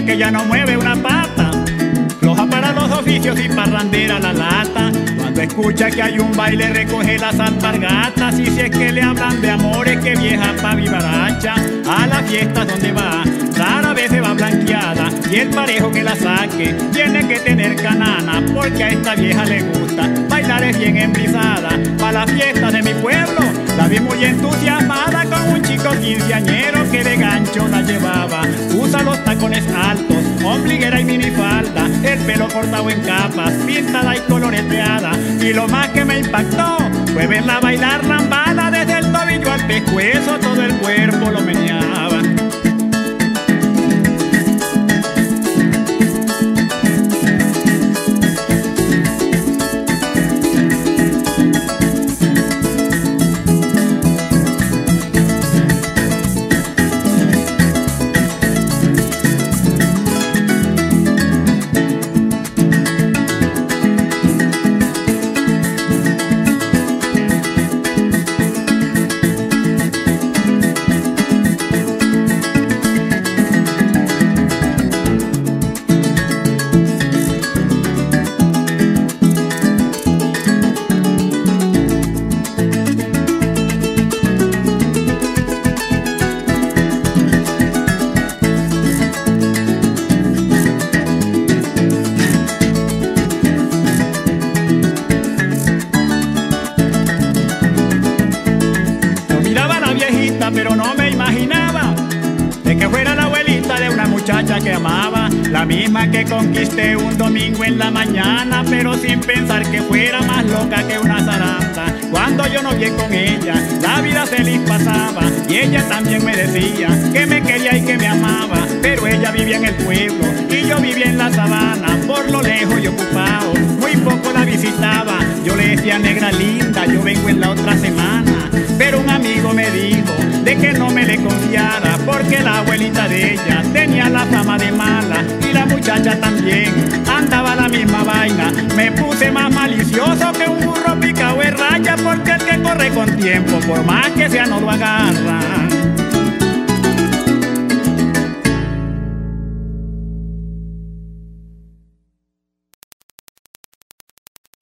vieja que ya no mueve una pata, floja para los oficios y parrandera la lata. Cuando escucha que hay un baile recoge las alpargatas, y si es que le hablan de amores, que vieja pa' vivaracha. A las fiestas donde va, rara vez se va blanqueada, y el parejo que la saque tiene que tener canana, porque a esta vieja le gusta bailar es bien embrisada. Pa' las fiestas de mi pueblo la vi muy entusiasmada, con un chico quinceañero que de gancho la llevaba. Usa los tacones altos, ombliguera y minifalda, el pelo cortado en capas, pintada y coloreteada. Y lo más que me impactó fue verla bailar lambada, desde el tobillo al pescuezo todo el cuerpo lo meneaba. Pero no me imaginaba de que fuera la abuelita de una muchacha que amaba, la misma que conquisté un domingo en la mañana, pero sin pensar que fuera más loca que una zaranda. Cuando yo no vi con ella, la vida feliz pasaba, y ella también me decía que me quería y que me amaba, pero ella vivía en el pueblo y yo vivía en la sabana, por lo lejos y ocupado, muy poco la visitaba. Yo le decía: negra linda, yo vengo en la otra semana. Pero un amigo me dijo de que no me le confiara, porque la abuelita de ella tenía la fama de mala, y la muchacha también andaba la misma vaina. Me puse más malicioso que un burro picado en raya, porque el que corre con tiempo, por más que sea, no lo agarra.